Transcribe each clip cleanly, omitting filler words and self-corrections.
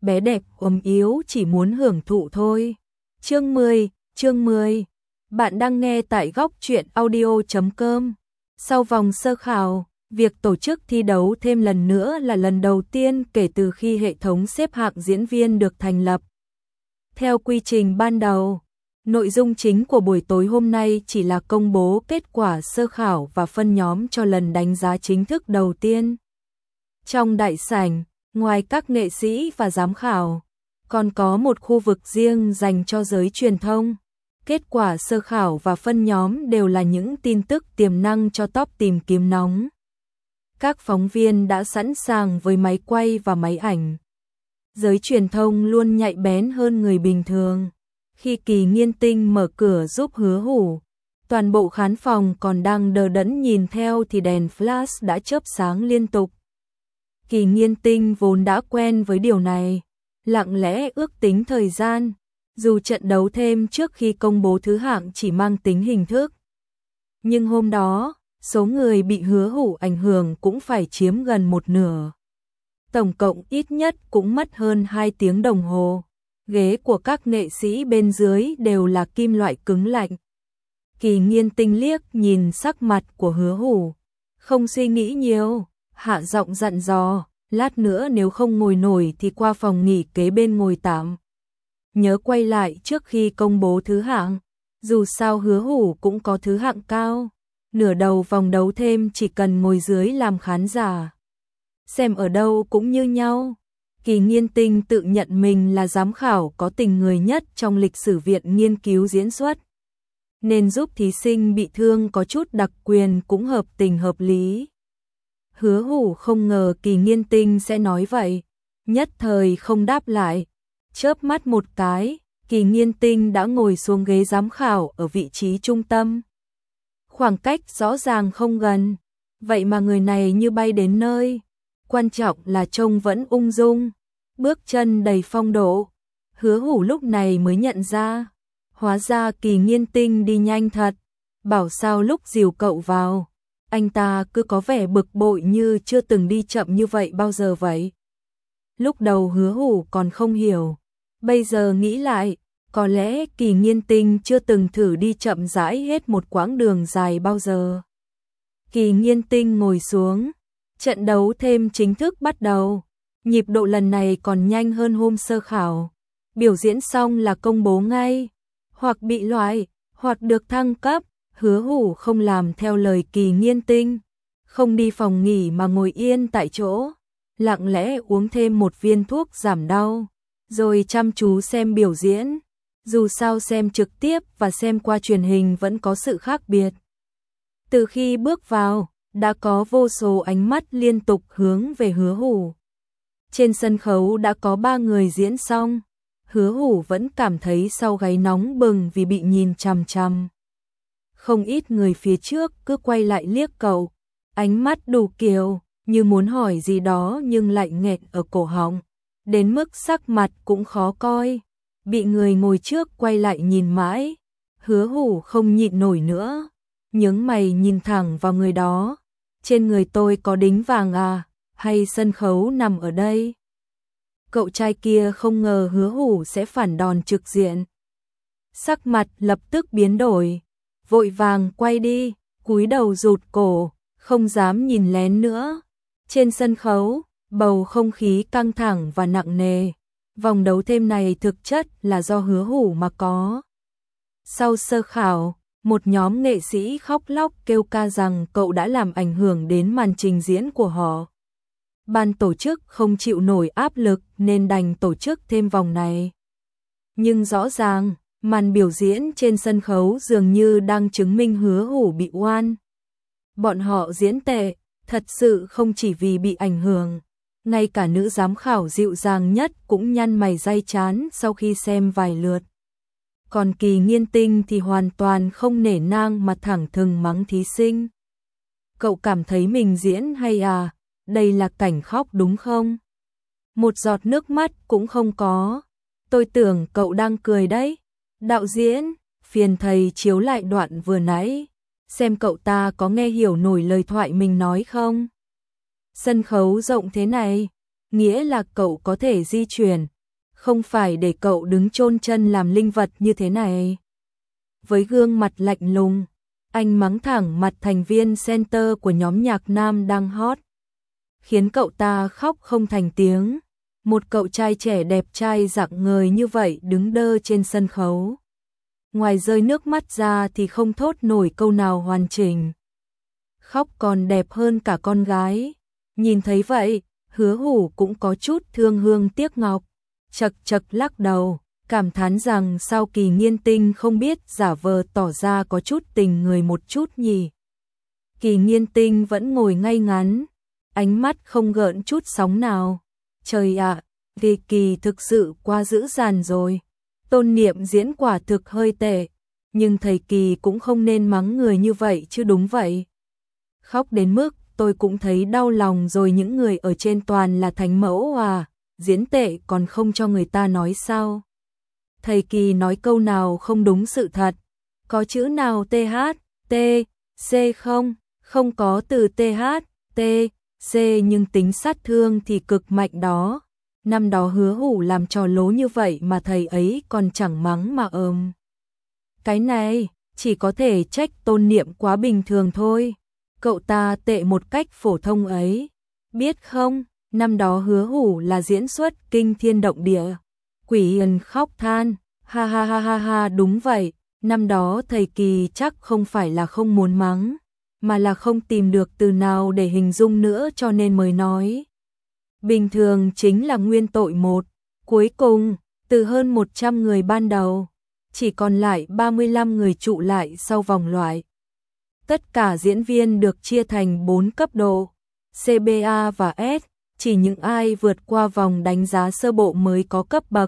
bé đẹp ốm yếu chỉ muốn hưởng thụ thôi. Chương 10. Bạn đang nghe tại góc truyện audio.com. Sau vòng sơ khảo, việc tổ chức thi đấu thêm lần nữa là lần đầu tiên kể từ khi hệ thống xếp hạng diễn viên được thành lập. Theo quy trình ban đầu, nội dung chính của buổi tối hôm nay chỉ là công bố kết quả sơ khảo và phân nhóm cho lần đánh giá chính thức đầu tiên. Trong đại sảnh, ngoài các nghệ sĩ và giám khảo, còn có một khu vực riêng dành cho giới truyền thông. Kết quả sơ khảo và phân nhóm đều là những tin tức tiềm năng cho top tìm kiếm nóng. Các phóng viên đã sẵn sàng với máy quay và máy ảnh. Giới truyền thông luôn nhạy bén hơn người bình thường. Khi Kỳ Nghiên Tinh mở cửa giúp Hứa Hủ, toàn bộ khán phòng còn đang đờ đẫn nhìn theo thì đèn flash đã chớp sáng liên tục. Kỳ Nghiên Tinh vốn đã quen với điều này, lặng lẽ ước tính thời gian, dù trận đấu thêm trước khi công bố thứ hạng chỉ mang tính hình thức. Nhưng hôm đó, số người bị Hứa Hủ ảnh hưởng cũng phải chiếm gần một nửa. Tổng cộng ít nhất cũng mất hơn 2 tiếng đồng hồ. Ghế của các nghệ sĩ bên dưới đều là kim loại cứng lạnh. Kỳ Nghiên Tinh liếc nhìn sắc mặt của Hứa Hủ, không suy nghĩ nhiều, hạ giọng dặn dò, lát nữa nếu không ngồi nổi thì qua phòng nghỉ kế bên ngồi tạm. Nhớ quay lại trước khi công bố thứ hạng, dù sao Hứa Hủ cũng có thứ hạng cao, nửa đầu vòng đấu thêm chỉ cần ngồi dưới làm khán giả. Xem ở đâu cũng như nhau. Kỳ Nghiên Tinh tự nhận mình là giám khảo có tình người nhất trong lịch sử Viện Nghiên cứu Diễn xuất, nên giúp thí sinh bị thương có chút đặc quyền cũng hợp tình hợp lý. Hứa Hủ không ngờ Kỳ Nghiên Tinh sẽ nói vậy, nhất thời không đáp lại. Chớp mắt một cái, Kỳ Nghiên Tinh đã ngồi xuống ghế giám khảo ở vị trí trung tâm. Khoảng cách rõ ràng không gần, vậy mà người này như bay đến nơi. Quan trọng là trông vẫn ung dung, bước chân đầy phong độ. Hứa Hủ lúc này mới nhận ra, hóa ra Kỳ Nghiên Tinh đi nhanh thật. Bảo sao lúc dìu cậu vào, anh ta cứ có vẻ bực bội như chưa từng đi chậm như vậy bao giờ vậy. Lúc đầu Hứa Hủ còn không hiểu, bây giờ nghĩ lại, có lẽ Kỳ Nghiên Tinh chưa từng thử đi chậm rãi hết một quãng đường dài bao giờ. Kỳ Nghiên Tinh ngồi xuống, trận đấu thêm chính thức bắt đầu. Nhịp độ lần này còn nhanh hơn hôm sơ khảo. Biểu diễn xong là công bố ngay, hoặc bị loại, hoặc được thăng cấp. Hứa Hủ không làm theo lời Kỳ Nghiên Tinh, không đi phòng nghỉ mà ngồi yên tại chỗ, lặng lẽ uống thêm một viên thuốc giảm đau, rồi chăm chú xem biểu diễn. Dù sao xem trực tiếp và xem qua truyền hình vẫn có sự khác biệt. Từ khi bước vào, đã có vô số ánh mắt liên tục hướng về Hứa Hủ. Trên sân khấu đã có 3 người diễn xong, Hứa Hủ vẫn cảm thấy sau gáy nóng bừng vì bị nhìn chằm chằm. Không ít người phía trước cứ quay lại liếc cậu, ánh mắt đủ kiểu, như muốn hỏi gì đó nhưng lại nghẹn ở cổ họng, đến mức sắc mặt cũng khó coi. Bị người ngồi trước quay lại nhìn mãi, Hứa Hủ không nhịn nổi nữa, nhướng mày nhìn thẳng vào người đó. Trên người tôi có đính vàng à, hay sân khấu nằm ở đây? Cậu trai kia không ngờ Hứa Hủ sẽ phản đòn trực diện. Sắc mặt lập tức biến đổi, vội vàng quay đi, cúi đầu rụt cổ, không dám nhìn lén nữa. Trên sân khấu, bầu không khí căng thẳng và nặng nề. Vòng đấu thêm này thực chất là do Hứa Hủ mà có. Sau sơ khảo, một nhóm nghệ sĩ khóc lóc kêu ca rằng cậu đã làm ảnh hưởng đến màn trình diễn của họ. Ban tổ chức không chịu nổi áp lực nên đành tổ chức thêm vòng này. Nhưng rõ ràng, màn biểu diễn trên sân khấu dường như đang chứng minh Hứa Hủ bị oan. Bọn họ diễn tệ, thật sự không chỉ vì bị ảnh hưởng. Ngay cả nữ giám khảo dịu dàng nhất cũng nhăn mày day chán sau khi xem vài lượt. Còn Kỳ Nghiên Tinh thì hoàn toàn không nể nang mà thẳng thừng mắng thí sinh. Cậu cảm thấy mình diễn hay à? Đây là cảnh khóc đúng không? Một giọt nước mắt cũng không có. Tôi tưởng cậu đang cười đấy. Đạo diễn, phiền thầy chiếu lại đoạn vừa nãy, xem cậu ta có nghe hiểu nổi lời thoại mình nói không? Sân khấu rộng thế này, nghĩa là cậu có thể di chuyển, không phải để cậu đứng chôn chân làm linh vật như thế này. Với gương mặt lạnh lùng, anh mắng thẳng mặt thành viên center của nhóm nhạc nam đang hot, khiến cậu ta khóc không thành tiếng. Một cậu trai trẻ đẹp trai rạng ngời như vậy đứng đơ trên sân khấu, ngoài rơi nước mắt ra thì không thốt nổi câu nào hoàn chỉnh. Khóc còn đẹp hơn cả con gái. Nhìn thấy vậy, Hứa Hủ cũng có chút thương hương tiếc ngọc, chật chật lắc đầu, cảm thán rằng sao Kỳ Nghiên Tinh không biết giả vờ tỏ ra có chút tình người một chút nhỉ. Kỳ Nghiên Tinh vẫn ngồi ngay ngắn, ánh mắt không gợn chút sóng nào. Trời ạ, Kỳ thực sự quá dữ dằn rồi. Tôn Niệm diễn quả thực hơi tệ, nhưng thầy Kỳ cũng không nên mắng người như vậy chứ đúng vậy. Khóc đến mức tôi cũng thấy đau lòng rồi, những người ở trên toàn là thánh mẫu à, diễn tệ còn không cho người ta nói sao. Thầy Kỳ nói câu nào không đúng sự thật, có chữ nào TH, T, C không? Không có từ TH, T, C nhưng tính sát thương thì cực mạnh đó. Năm đó Hứa Hủ làm trò lố như vậy mà thầy ấy còn chẳng mắng mà ờm. Cái này, chỉ có thể trách Tôn Niệm quá bình thường thôi. Cậu ta tệ một cách phổ thông ấy. Biết không, năm đó Hứa Hủ là diễn xuất kinh thiên động địa. Quỷ Hiền khóc than, ha ha ha ha ha, đúng vậy, năm đó thầy Kỳ chắc không phải là không muốn mắng, mà là không tìm được từ nào để hình dung nữa cho nên mới nói. Bình thường chính là nguyên tội một. Cuối cùng, từ hơn 100 người ban đầu, chỉ còn lại 35 người trụ lại sau vòng loại. Tất cả diễn viên được chia thành 4 cấp độ, CBA và S, chỉ những ai vượt qua vòng đánh giá sơ bộ mới có cấp bậc.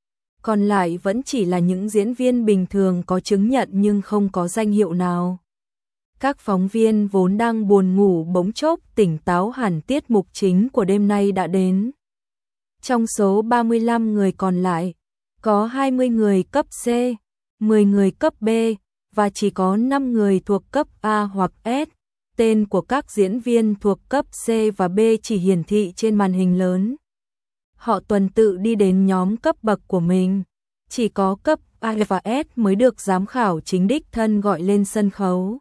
Còn lại vẫn chỉ là những diễn viên bình thường có chứng nhận nhưng không có danh hiệu nào. Các phóng viên vốn đang buồn ngủ bỗng chốc tỉnh táo hẳn, tiết mục chính của đêm nay đã đến. Trong số 35 người còn lại, có 20 người cấp C, 10 người cấp B, và chỉ có 5 người thuộc cấp A hoặc S. Tên của các diễn viên thuộc cấp C và B chỉ hiển thị trên màn hình lớn. Họ tuần tự đi đến nhóm cấp bậc của mình. Chỉ có cấp A và S mới được giám khảo chính đích thân gọi lên sân khấu.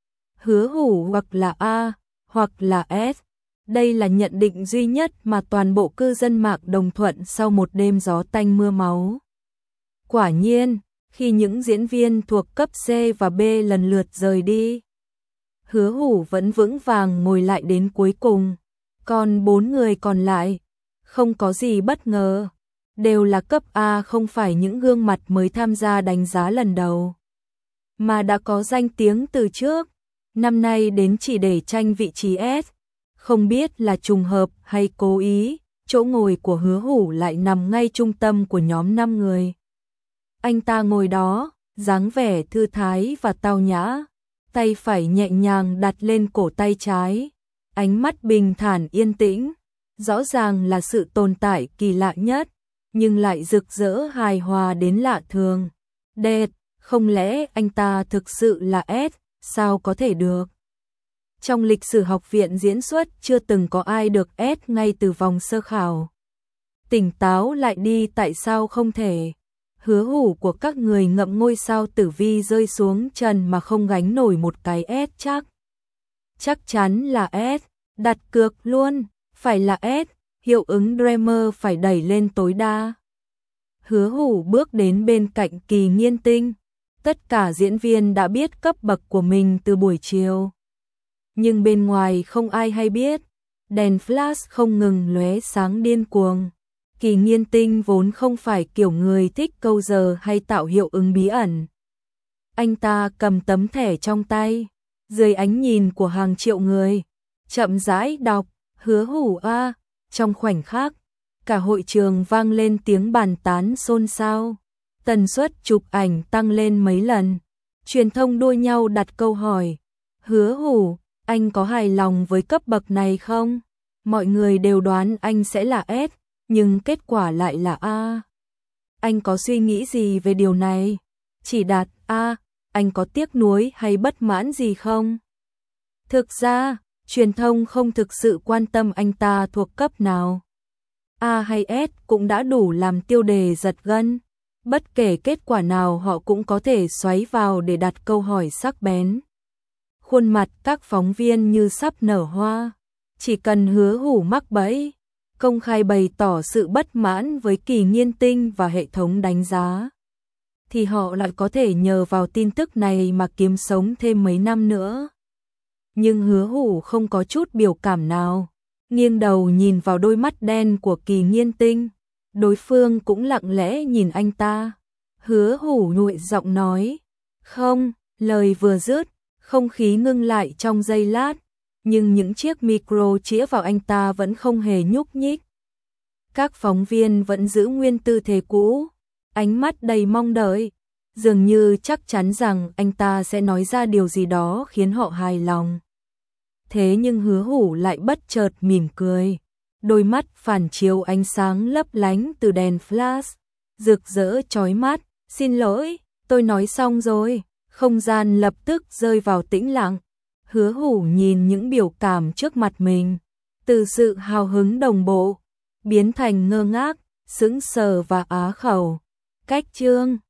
Hứa Hủ hoặc là A, hoặc là S. Đây là nhận định duy nhất mà toàn bộ cư dân mạng đồng thuận sau một đêm gió tanh mưa máu. Quả nhiên, khi những diễn viên thuộc cấp C và B lần lượt rời đi, Hứa Hủ vẫn vững vàng ngồi lại đến cuối cùng. Còn 4 người còn lại, không có gì bất ngờ, đều là cấp A, không phải những gương mặt mới tham gia đánh giá lần đầu, mà đã có danh tiếng từ trước. Năm nay đến chỉ để tranh vị trí S. Không biết là trùng hợp hay cố ý, chỗ ngồi của Hứa Hủ lại nằm ngay trung tâm của nhóm 5 người. Anh ta ngồi đó, dáng vẻ thư thái và tao nhã, tay phải nhẹ nhàng đặt lên cổ tay trái, ánh mắt bình thản yên tĩnh, rõ ràng là sự tồn tại kỳ lạ nhất, nhưng lại rực rỡ hài hòa đến lạ thường. Đệt, không lẽ anh ta thực sự là S, sao có thể được? Trong lịch sử học viện diễn xuất chưa từng có ai được S ngay từ vòng sơ khảo. Tỉnh táo lại đi, tại sao không thể? Hứa Hủ của các người ngậm ngôi sao tử vi rơi xuống trần mà không gánh nổi một cái S chắc. Chắc chắn là S, đặt cược luôn, phải là S, hiệu ứng Dreamer phải đẩy lên tối đa. Hứa Hủ bước đến bên cạnh Kỳ Nghiên Tinh. Tất cả diễn viên đã biết cấp bậc của mình từ buổi chiều. Nhưng bên ngoài không ai hay biết, đèn flash không ngừng lóe sáng điên cuồng. Kỳ Nghiên Tinh vốn không phải kiểu người thích câu giờ hay tạo hiệu ứng bí ẩn. Anh ta cầm tấm thẻ trong tay, dưới ánh nhìn của hàng triệu người, chậm rãi đọc, Hứa Hủ A. Trong khoảnh khắc, cả hội trường vang lên tiếng bàn tán xôn xao. Tần suất chụp ảnh tăng lên mấy lần. Truyền thông đua nhau đặt câu hỏi, Hứa Hủ, anh có hài lòng với cấp bậc này không? Mọi người đều đoán anh sẽ là S, nhưng kết quả lại là A. Anh có suy nghĩ gì về điều này? Chỉ đạt A, anh có tiếc nuối hay bất mãn gì không? Thực ra, truyền thông không thực sự quan tâm anh ta thuộc cấp nào. A hay S cũng đã đủ làm tiêu đề giật gân. Bất kể kết quả nào họ cũng có thể xoáy vào để đặt câu hỏi sắc bén. Khuôn mặt các phóng viên như sắp nở hoa. Chỉ cần Hứa Hủ mắc bẫy, công khai bày tỏ sự bất mãn với Kỳ Nghiên Tinh và hệ thống đánh giá, thì họ lại có thể nhờ vào tin tức này mà kiếm sống thêm mấy năm nữa. Nhưng Hứa Hủ không có chút biểu cảm nào, nghiêng đầu nhìn vào đôi mắt đen của Kỳ Nghiên Tinh. Đối phương cũng lặng lẽ nhìn anh ta. Hứa Hủ nguội giọng nói, không, lời vừa dứt, không khí ngưng lại trong giây lát, nhưng những chiếc micro chĩa vào anh ta vẫn không hề nhúc nhích. Các phóng viên vẫn giữ nguyên tư thế cũ, ánh mắt đầy mong đợi, dường như chắc chắn rằng anh ta sẽ nói ra điều gì đó khiến họ hài lòng. Thế nhưng Hứa Hủ lại bất chợt mỉm cười, đôi mắt phản chiếu ánh sáng lấp lánh từ đèn flash, rực rỡ chói mắt. Xin lỗi, tôi nói xong rồi. Không gian lập tức rơi vào tĩnh lặng. Hứa Hủ nhìn những biểu cảm trước mặt mình, từ sự hào hứng đồng bộ biến thành ngơ ngác, sững sờ và á khẩu. Cách chương